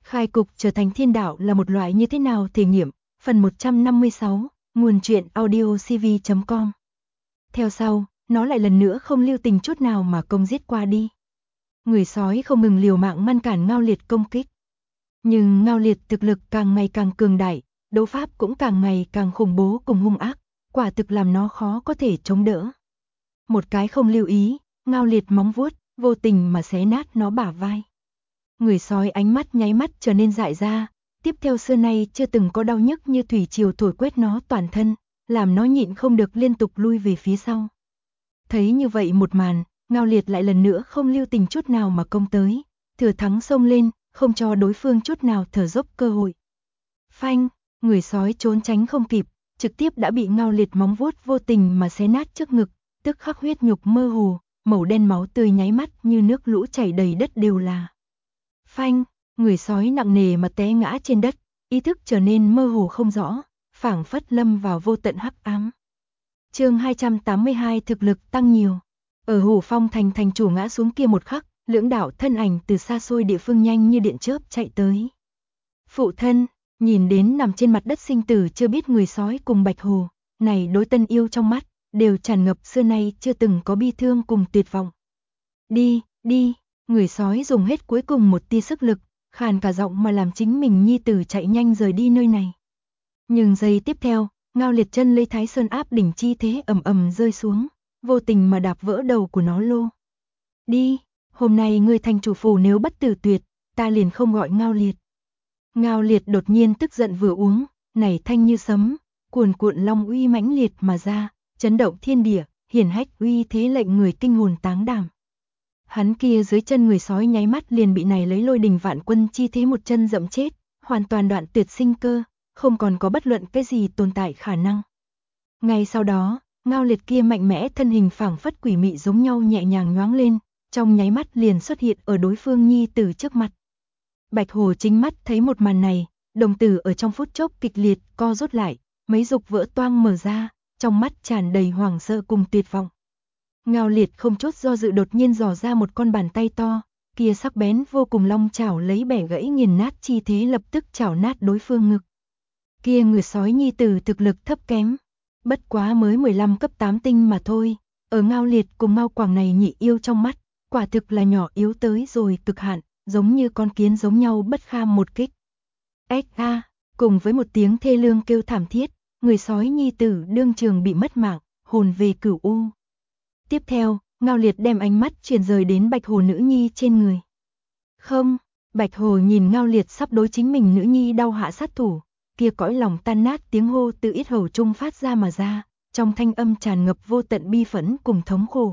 Khai cục trở thành thiên đạo là một loại như thế nào thể nghiệm, phần 156, nguồn truyện audiocv.com. Theo sau, nó lại lần nữa không lưu tình chút nào mà công giết qua đi. Người sói không ngừng liều mạng ngăn cản Ngao Liệt công kích. Nhưng Ngao Liệt thực lực càng ngày càng cường đại, đấu pháp cũng càng ngày càng khủng bố cùng hung ác, quả thực làm nó khó có thể chống đỡ. Một cái không lưu ý, Ngao Liệt móng vuốt, vô tình mà xé nát nó bả vai. Người sói ánh mắt nháy mắt trở nên dại ra, tiếp theo xưa nay chưa từng có đau nhức như thủy triều thổi quét nó toàn thân, làm nó nhịn không được liên tục lui về phía sau. Thấy như vậy một màn, Ngao Liệt lại lần nữa không lưu tình chút nào mà công tới, thừa thắng xông lên, không cho đối phương chút nào thở dốc cơ hội. Phanh, người sói trốn tránh không kịp, trực tiếp đã bị Ngao Liệt móng vuốt vô tình mà xé nát trước ngực, tức khắc huyết nhục mơ hồ, màu đen máu tươi nháy mắt như nước lũ chảy đầy đất đều là. Phanh, người sói nặng nề mà té ngã trên đất, ý thức trở nên mơ hồ không rõ, phảng phất lâm vào vô tận hắc ám. Chương 282 thực lực tăng nhiều. Ở Hủ Phong thành thành chủ ngã xuống kia một khắc, lưỡng đạo thân ảnh từ xa xôi địa phương nhanh như điện chớp chạy tới. Phụ thân, nhìn đến nằm trên mặt đất sinh tử chưa biết người sói cùng Bạch Hồ, này đối tân yêu trong mắt đều tràn ngập xưa nay chưa từng có bi thương cùng tuyệt vọng. Đi, đi. Người sói dùng hết cuối cùng một tia sức lực, khàn cả giọng mà làm chính mình nhi tử chạy nhanh rời đi nơi này. Nhưng giây tiếp theo, Ngao Liệt chân lấy Thái Sơn áp đỉnh chi thế ầm ầm rơi xuống, vô tình mà đạp vỡ đầu của nó lô. Đi, hôm nay ngươi thành chủ phủ nếu bất tử tuyệt, ta liền không gọi Ngao Liệt. Ngao Liệt đột nhiên tức giận vừa uống, nảy thanh như sấm, cuồn cuộn long uy mãnh liệt mà ra, chấn động thiên địa, hiển hách uy thế lệnh người kinh hồn táng đảm. Hắn kia dưới chân người sói nháy mắt liền bị này lấy lôi đình vạn quân chi thế một chân dẫm chết, hoàn toàn đoạn tuyệt sinh cơ, không còn có bất luận cái gì tồn tại khả năng. Ngay sau đó, Ngao Liệt kia mạnh mẽ thân hình phảng phất quỷ mị giống nhau nhẹ nhàng nhoáng lên, trong nháy mắt liền xuất hiện ở đối phương nhi tử trước mặt. Bạch Hồ chính mắt thấy một màn này, đồng tử ở trong phút chốc kịch liệt co rút lại, mấy dục vỡ toang mở ra, trong mắt tràn đầy hoảng sợ cùng tuyệt vọng. Ngao Liệt không chút do dự đột nhiên dò ra một con bàn tay to, kia sắc bén vô cùng long chảo lấy bẻ gãy nghiền nát chi thế lập tức chảo nát đối phương ngực. Kia người sói nhi tử thực lực thấp kém, bất quá mới 15 cấp 8 tinh mà thôi, ở Ngao Liệt cùng Ngao Quảng này nhị yêu trong mắt, quả thực là nhỏ yếu tới rồi cực hạn, giống như con kiến giống nhau bất kham một kích. Cùng với một tiếng thê lương kêu thảm thiết, người sói nhi tử đương trường bị mất mạng, hồn về cửu u. Tiếp theo, Ngao Liệt đem ánh mắt chuyển rời đến Bạch Hồ nữ nhi trên người. Không, Bạch Hồ nhìn Ngao Liệt sắp đối chính mình nữ nhi đau hạ sát thủ, kia cõi lòng tan nát tiếng hô từ yết hầu trung phát ra mà ra, trong thanh âm tràn ngập vô tận bi phẫn cùng thống khổ.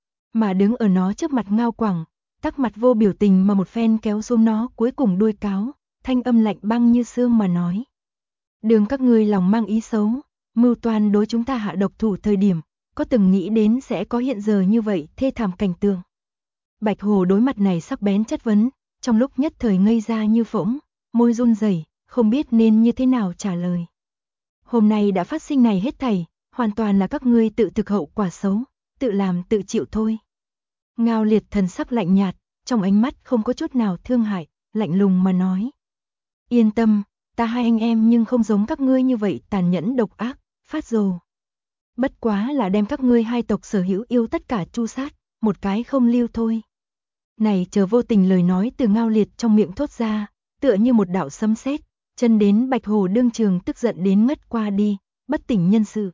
Mà đứng ở nó trước mặt Ngao Quảng, tắc mặt vô biểu tình mà một phen kéo xuống nó cuối cùng đuôi cáo, thanh âm lạnh băng như xương mà nói. Đường các ngươi lòng mang ý xấu, mưu toan đối chúng ta hạ độc thủ thời điểm, có từng nghĩ đến sẽ có hiện giờ như vậy thê thảm cảnh tượng. Bạch Hồ đối mặt này sắc bén chất vấn, trong lúc nhất thời ngây ra như phỗng, môi run rẩy, không biết nên như thế nào trả lời. Hôm nay đã phát sinh này hết thảy, hoàn toàn là các ngươi tự thực hậu quả xấu, tự làm tự chịu thôi. Ngao Liệt thần sắc lạnh nhạt, trong ánh mắt không có chút nào thương hại, lạnh lùng mà nói. Yên tâm, ta hai anh em nhưng không giống các ngươi như vậy tàn nhẫn độc ác, phát rồ. Bất quá là đem các ngươi hai tộc sở hữu yêu tất cả tru sát, một cái không lưu thôi. Này chờ vô tình lời nói từ Ngao Liệt trong miệng thốt ra, tựa như một đạo sấm sét, chân đến Bạch Hồ đương trường tức giận đến ngất qua đi, bất tỉnh nhân sự.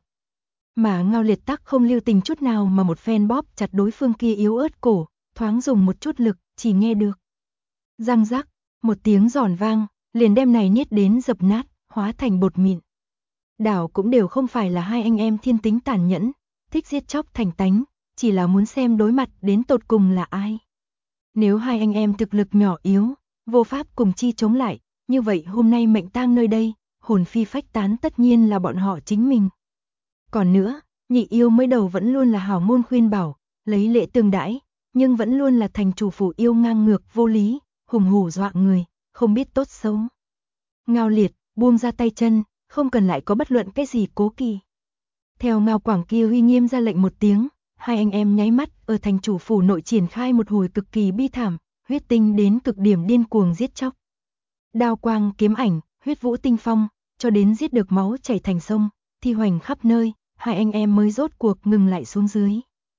Mà Ngao Liệt tắc không lưu tình chút nào mà một phen bóp chặt đối phương kia yếu ớt cổ, thoáng dùng một chút lực, chỉ nghe được. Răng rắc, một tiếng giòn vang, liền đem này niết đến dập nát, hóa thành bột mịn. Đảo cũng đều không phải là hai anh em thiên tính tàn nhẫn, thích giết chóc thành tánh, chỉ là muốn xem đối mặt đến tột cùng là ai. Nếu hai anh em thực lực nhỏ yếu, vô pháp cùng chi chống lại, như vậy hôm nay mệnh tang nơi đây, hồn phi phách tán tất nhiên là bọn họ chính mình. Còn nữa, nhị yêu mới đầu vẫn luôn là hảo môn khuyên bảo, lấy lệ tương đãi, nhưng vẫn luôn là thành chủ phủ yêu ngang ngược vô lý, hùng hổ dọa người, không biết tốt xấu. Ngao Liệt, buông ra tay chân, không cần lại có bất luận cái gì cố kỵ. Theo Ngao Quảng kia uy nghiêm ra lệnh một tiếng, hai anh em nháy mắt ở thành chủ phủ nội triển khai một hồi cực kỳ bi thảm, huyết tinh đến cực điểm điên cuồng giết chóc. Đao quang kiếm ảnh, huyết vũ tinh phong, cho đến giết được máu chảy thành sông, thi hoành khắp nơi, hai anh em mới rốt cuộc ngừng lại xuống dưới.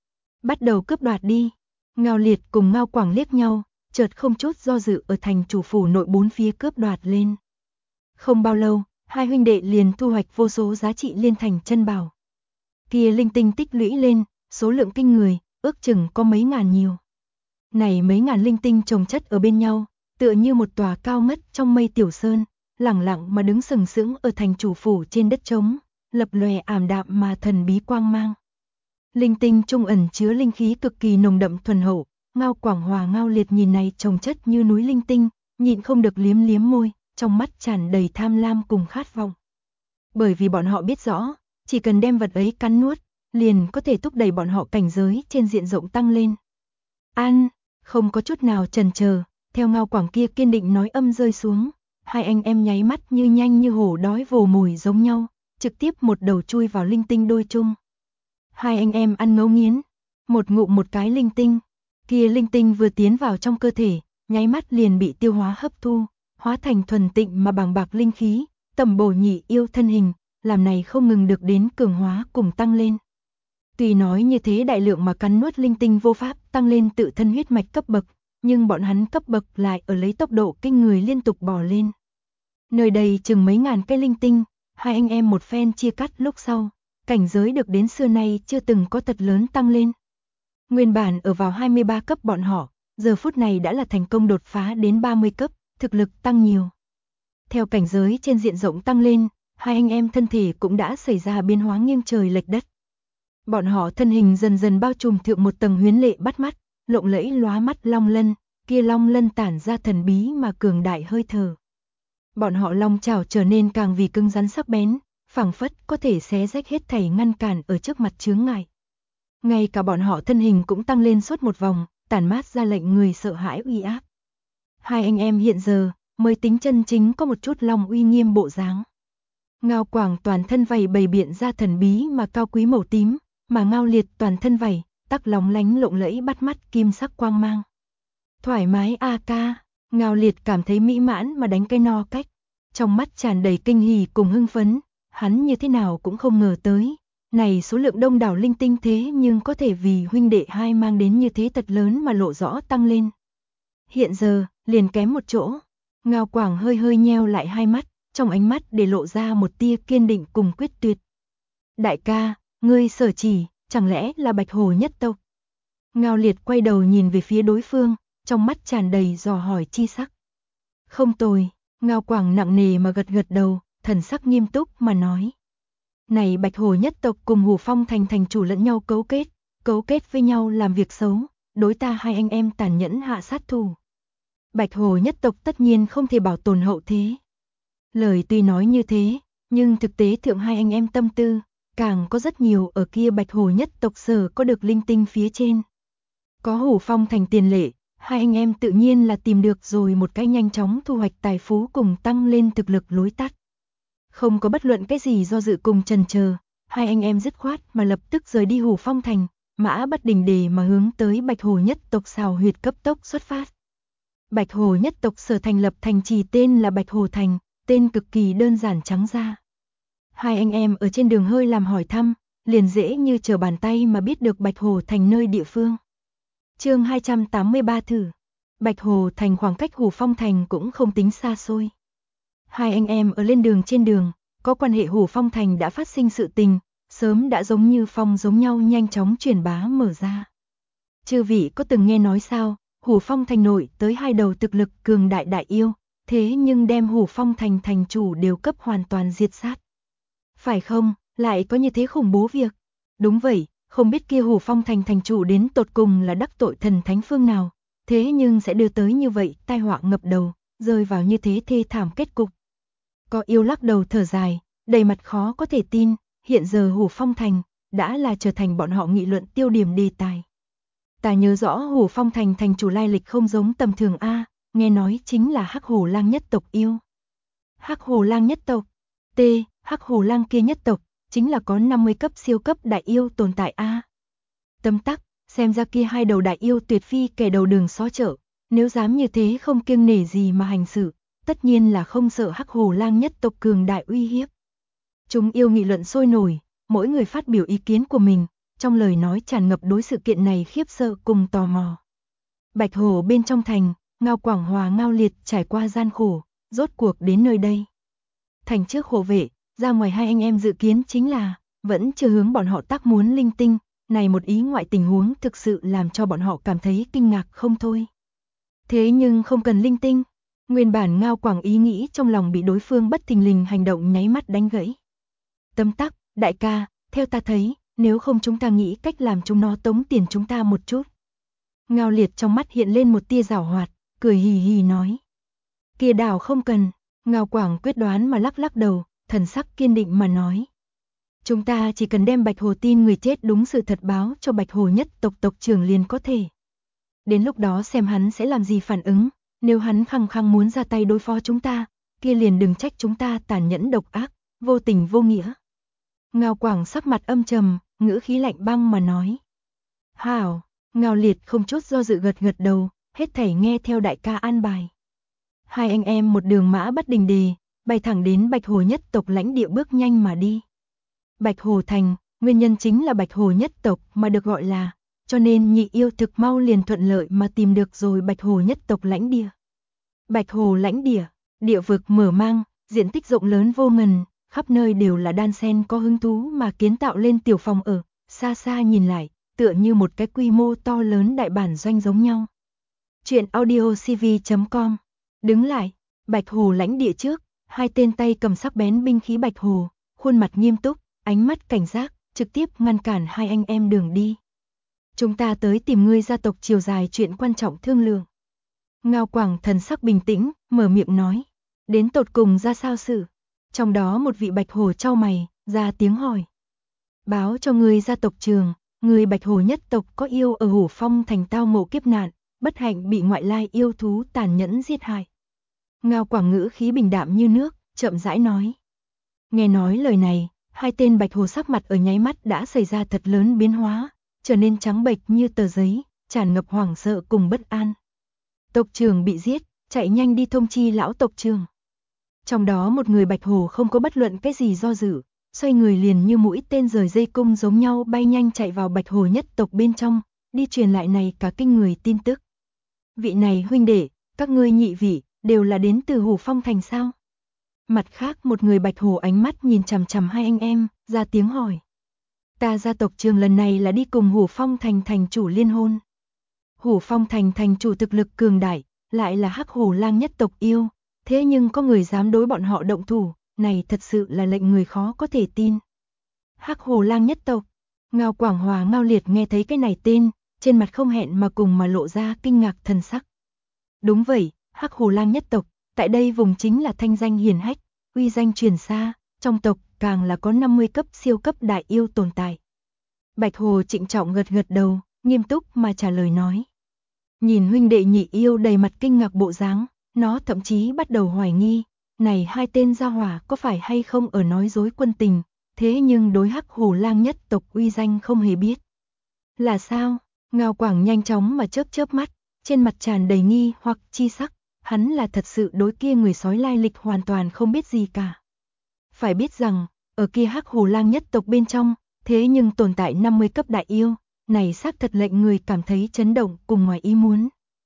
Bắt đầu cướp đoạt đi. Ngao Liệt cùng Ngao Quảng liếc nhau, chợt không chút do dự ở thành chủ phủ nội bốn phía cướp đoạt lên. Không bao lâu, hai huynh đệ liền thu hoạch vô số giá trị liên thành chân bảo. Kia linh tinh tích lũy lên, số lượng kinh người, ước chừng có mấy ngàn nhiều. Này mấy ngàn linh tinh chồng chất ở bên nhau, tựa như một tòa cao ngất trong mây tiểu sơn, lẳng lặng mà đứng sừng sững ở thành chủ phủ trên đất trống, lập lòe ảm đạm mà thần bí quang mang. Linh tinh trung ẩn chứa linh khí cực kỳ nồng đậm thuần hậu, Ngao Quảng Hòa Ngao Liệt nhìn này chồng chất như núi linh tinh, nhịn không được liếm liếm môi, trong mắt tràn đầy tham lam cùng khát vọng. Bởi vì bọn họ biết rõ, chỉ cần đem vật ấy cắn nuốt, liền có thể thúc đẩy bọn họ cảnh giới trên diện rộng tăng lên. Ăn, không có chút nào chần chờ, theo Ngao Quảng kia kiên định nói âm rơi xuống, hai anh em nháy mắt như nhanh như hổ đói vồ mồi giống nhau, trực tiếp một đầu chui vào linh tinh đôi chung. Hai anh em ăn ngấu nghiến, một ngụm một cái linh tinh, kia linh tinh vừa tiến vào trong cơ thể, nháy mắt liền bị tiêu hóa hấp thu, hóa thành thuần tịnh mà bàng bạc linh khí, tầm bổ nhị yêu thân hình, làm này không ngừng được đến cường hóa cùng tăng lên. Tuy nói như thế đại lượng mà cắn nuốt linh tinh vô pháp tăng lên tự thân huyết mạch cấp bậc, nhưng bọn hắn cấp bậc lại ở lấy tốc độ kinh người liên tục bò lên. Nơi đây chừng mấy ngàn cây linh tinh, hai anh em một phen chia cắt lúc sau, cảnh giới được đến xưa nay chưa từng có thật lớn tăng lên. Nguyên bản ở vào 23 cấp bọn họ, giờ phút này đã là thành công đột phá đến 30 cấp, thực lực tăng nhiều. Theo cảnh giới trên diện rộng tăng lên, hai anh em thân thể cũng đã xảy ra biến hóa nghiêng trời lệch đất. Bọn họ thân hình dần dần bao trùm thượng một tầng huyến lệ bắt mắt, lộng lẫy lóa mắt long lân, kia long lân tản ra thần bí mà cường đại hơi thở. Bọn họ long chảo trở nên càng vì cứng rắn sắc bén, phảng phất có thể xé rách hết thảy ngăn cản ở trước mặt chướng ngại. Ngay cả bọn họ thân hình cũng tăng lên suốt một vòng, tản mát ra lệnh người sợ hãi uy áp. Hai anh em hiện giờ mới tính chân chính có một chút long uy nghiêm bộ dáng. Ngao Quảng toàn thân vảy bày biện ra thần bí mà cao quý màu tím, mà Ngao Liệt toàn thân vảy tắc lóng lánh lộng lẫy bắt mắt kim sắc quang mang. Thoải mái a ca, Ngao Liệt cảm thấy mỹ mãn mà đánh cái no cách, trong mắt tràn đầy kinh hỉ cùng hưng phấn, hắn như thế nào cũng không ngờ tới, này số lượng đông đảo linh tinh thế nhưng có thể vì huynh đệ hai mang đến như thế thật lớn mà lộ rõ tăng lên. Hiện giờ, liền kém một chỗ, Ngao Quảng hơi hơi nheo lại hai mắt, trong ánh mắt để lộ ra một tia kiên định cùng quyết tuyệt. Đại ca, ngươi sở chỉ, chẳng lẽ là Bạch Hồ nhất tộc? Ngao Liệt quay đầu nhìn về phía đối phương, trong mắt tràn đầy dò hỏi chi sắc. Không tồi, Ngao Quảng nặng nề mà gật gật đầu, thần sắc nghiêm túc mà nói. Này Bạch Hồ nhất tộc cùng Hồ Phong thành thành chủ lẫn nhau cấu kết với nhau làm việc xấu, đối ta hai anh em tàn nhẫn hạ sát thủ. Bạch Hồ nhất tộc tất nhiên không thể bảo tồn hậu thế. Lời tuy nói như thế, nhưng thực tế thượng hai anh em tâm tư, càng có rất nhiều ở kia Bạch Hồ nhất tộc sở có được linh tinh phía trên. Có Hồ Phong thành tiền lệ, hai anh em tự nhiên là tìm được rồi một cách nhanh chóng thu hoạch tài phú cùng tăng lên thực lực lối tắt. Không có bất luận cái gì do dự cùng chần chờ, hai anh em dứt khoát mà lập tức rời đi Hồ Phong thành, mã bất đình đề mà hướng tới Bạch Hồ nhất tộc xào huyệt cấp tốc xuất phát. Bạch Hồ nhất tộc sở thành lập thành trì tên là Bạch Hồ thành, tên cực kỳ đơn giản trắng ra. Hai anh em ở trên đường hơi làm hỏi thăm, liền dễ như trở bàn tay mà biết được Bạch Hồ thành nơi địa phương. Chương 283 thử. Bạch Hồ thành khoảng cách Hồ Phong thành cũng không tính xa xôi. Hai anh em ở lên đường trên đường, có quan hệ Hồ Phong thành đã phát sinh sự tình, sớm đã giống như phong giống nhau nhanh chóng truyền bá mở ra. Chư vị có từng nghe nói sao, Hồ Phong thành nội tới hai đầu thực lực cường đại đại yêu, thế nhưng đem Hồ Phong thành thành chủ đều cấp hoàn toàn diệt sát. Phải không, lại có như thế khủng bố việc. Đúng vậy, không biết kia Hồ Phong thành thành chủ đến tột cùng là đắc tội thần thánh phương nào, thế nhưng sẽ đưa tới như vậy tai họa ngập đầu, rơi vào như thế thê thảm kết cục. Có yêu lắc đầu thở dài, đầy mặt khó có thể tin, hiện giờ Hồ Phong thành đã là trở thành bọn họ nghị luận tiêu điểm đề tài. Ta nhớ rõ Hồ Phong thành thành chủ lai lịch không giống tầm thường a, nghe nói chính là Hắc Hồ Lang nhất tộc yêu. Hắc Hồ Lang nhất tộc? T, Hắc Hồ Lang kia nhất tộc chính là có 50 cấp siêu cấp đại yêu tồn tại a. Tấm tắc, xem ra kia hai đầu đại yêu tuyệt phi kẻ đầu đường xó chợ, nếu dám như thế không kiêng nể gì mà hành xử, tất nhiên là không sợ Hắc Hồ Lang nhất tộc cường đại uy hiếp. Chúng yêu nghị luận sôi nổi, mỗi người phát biểu ý kiến của mình, trong lời nói tràn ngập đối sự kiện này khiếp sợ cùng tò mò. Bạch Hồ bên trong thành, Ngao Quảng Hòa Ngao Liệt trải qua gian khổ, rốt cuộc đến nơi đây. Thành trước hộ vệ, ra ngoài hai anh em dự kiến chính là, vẫn chưa hướng bọn họ tác muốn linh tinh, này một ý ngoại tình huống thực sự làm cho bọn họ cảm thấy kinh ngạc không thôi. Thế nhưng không cần linh tinh, nguyên bản Ngao Quảng ý nghĩ trong lòng bị đối phương bất thình lình hành động nháy mắt đánh gãy. Tấm tắc, đại ca, theo ta thấy, nếu không chúng ta nghĩ cách làm chúng nó tống tiền chúng ta một chút. Ngao Liệt trong mắt hiện lên một tia giảo hoạt, cười hì hì nói. Kia đảo không cần, Ngao Quảng quyết đoán mà lắc lắc đầu, thần sắc kiên định mà nói. Chúng ta chỉ cần đem Bạch Hồ tin người chết đúng sự thật báo cho Bạch Hồ nhất tộc tộc trưởng liền có thể. Đến lúc đó xem hắn sẽ làm gì phản ứng, nếu hắn khăng khăng muốn ra tay đối phó chúng ta, kia liền đừng trách chúng ta tàn nhẫn độc ác, vô tình vô nghĩa. Ngao Quảng sắc mặt âm trầm, ngữ khí lạnh băng mà nói. Hảo, Ngao Liệt không chút do dự gật gật đầu, hết thảy nghe theo đại ca an bài. Hai anh em một đường mã bất đình đề, bay thẳng đến Bạch Hồ nhất tộc lãnh địa bước nhanh mà đi. Bạch Hồ thành, nguyên nhân chính là Bạch Hồ nhất tộc mà được gọi là, cho nên nhị yêu thực mau liền thuận lợi mà tìm được rồi Bạch Hồ nhất tộc lãnh địa. Bạch Hồ lãnh địa, địa vực mở mang, diện tích rộng lớn vô ngần, khắp nơi đều là đan sen có hứng thú mà kiến tạo lên tiểu phòng ở, xa xa nhìn lại, tựa như một cái quy mô to lớn đại bản doanh giống nhau. Chuyện audiocv.com. Đứng lại, Bạch Hồ lãnh địa trước, hai tên tay cầm sắc bén binh khí Bạch Hồ, khuôn mặt nghiêm túc, ánh mắt cảnh giác, trực tiếp ngăn cản hai anh em đường đi. Chúng ta tới tìm ngươi gia tộc chiều dài chuyện quan trọng thương lượng. Ngao Quảng thần sắc bình tĩnh, mở miệng nói. Đến tột cùng ra sao sự? Trong đó một vị Bạch Hồ chau mày, ra tiếng hỏi. Báo cho ngươi gia tộc trường, người Bạch Hồ nhất tộc có yêu ở Hổ Phong thành tao ngộ kiếp nạn, bất hạnh bị ngoại lai yêu thú tàn nhẫn giết hại. Ngao Quảng ngữ khí bình đạm như nước, chậm rãi nói. Nghe nói lời này, hai tên Bạch Hồ sắc mặt ở nháy mắt đã xảy ra thật lớn biến hóa, trở nên trắng bệch như tờ giấy, tràn ngập hoảng sợ cùng bất an. Tộc trưởng bị giết, chạy nhanh đi thông chi lão tộc trưởng. Trong đó một người Bạch Hồ không có bất luận cái gì do dự, xoay người liền như mũi tên rời dây cung giống nhau bay nhanh chạy vào Bạch Hồ nhất tộc bên trong, đi truyền lại này cả kinh người tin tức. Vị này huynh đệ, các ngươi nhị vị, đều là đến từ Hổ Phong thành sao? Mặt khác một người Bạch Hồ ánh mắt nhìn chằm chằm hai anh em, ra tiếng hỏi. Ta gia tộc trường lần này là đi cùng Hổ Phong thành thành chủ liên hôn. Hổ Phong thành thành chủ thực lực cường đại, lại là Hắc Hổ Lang nhất tộc yêu, thế nhưng có người dám đối bọn họ động thủ, này thật sự là lệnh người khó có thể tin. Hắc Hổ Lang nhất tộc, Ngao Quảng Hòa Ngao Liệt nghe thấy cái này tên, trên mặt không hẹn mà cùng mà lộ ra kinh ngạc thần sắc. Đúng vậy, Hắc Hổ Lang nhất tộc, tại đây vùng chính là thanh danh hiển hách, uy danh truyền xa, trong tộc càng là có 50 cấp siêu cấp đại yêu tồn tại. Bạch Hồ trịnh trọng gật gật đầu, nghiêm túc mà trả lời nói. Nhìn huynh đệ nhị yêu đầy mặt kinh ngạc bộ dáng, nó thậm chí bắt đầu hoài nghi, này hai tên gia hỏa có phải hay không ở nói dối quân tình, thế nhưng đối Hắc Hổ Lang nhất tộc uy danh không hề biết. Là sao? Ngao Quảng nhanh chóng mà chớp mắt, trên mặt tràn đầy nghi hoặc chi sắc, hắn là thật sự đối kia người sói lai lịch hoàn toàn không biết gì cả. Phải biết rằng, ở kia Hắc Hổ Lang nhất tộc bên trong, thế nhưng tồn tại 50 cấp đại yêu, này xác thật lệnh người cảm thấy chấn động cùng ngoài ý muốn.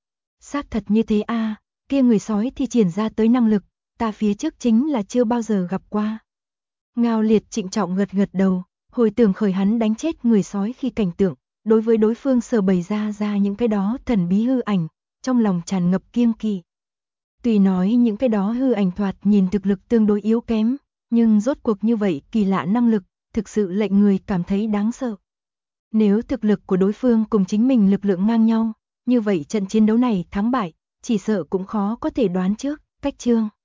Xác thật như thế a, kia người sói thì triển ra tới năng lực, ta phía trước chính là chưa bao giờ gặp qua. Ngao Liệt trịnh trọng gật gật đầu, hồi tưởng khởi hắn đánh chết người sói khi cảnh tượng, đối với đối phương sở bày ra những cái đó thần bí hư ảnh, trong lòng tràn ngập kiêng kỵ. Tuy nói những cái đó hư ảnh thoạt nhìn thực lực tương đối yếu kém, nhưng rốt cuộc như vậy kỳ lạ năng lực, thực sự lệnh người cảm thấy đáng sợ. Nếu thực lực của đối phương cùng chính mình lực lượng ngang nhau, như vậy trận chiến đấu này thắng bại, chỉ sợ cũng khó có thể đoán trước, cách chương.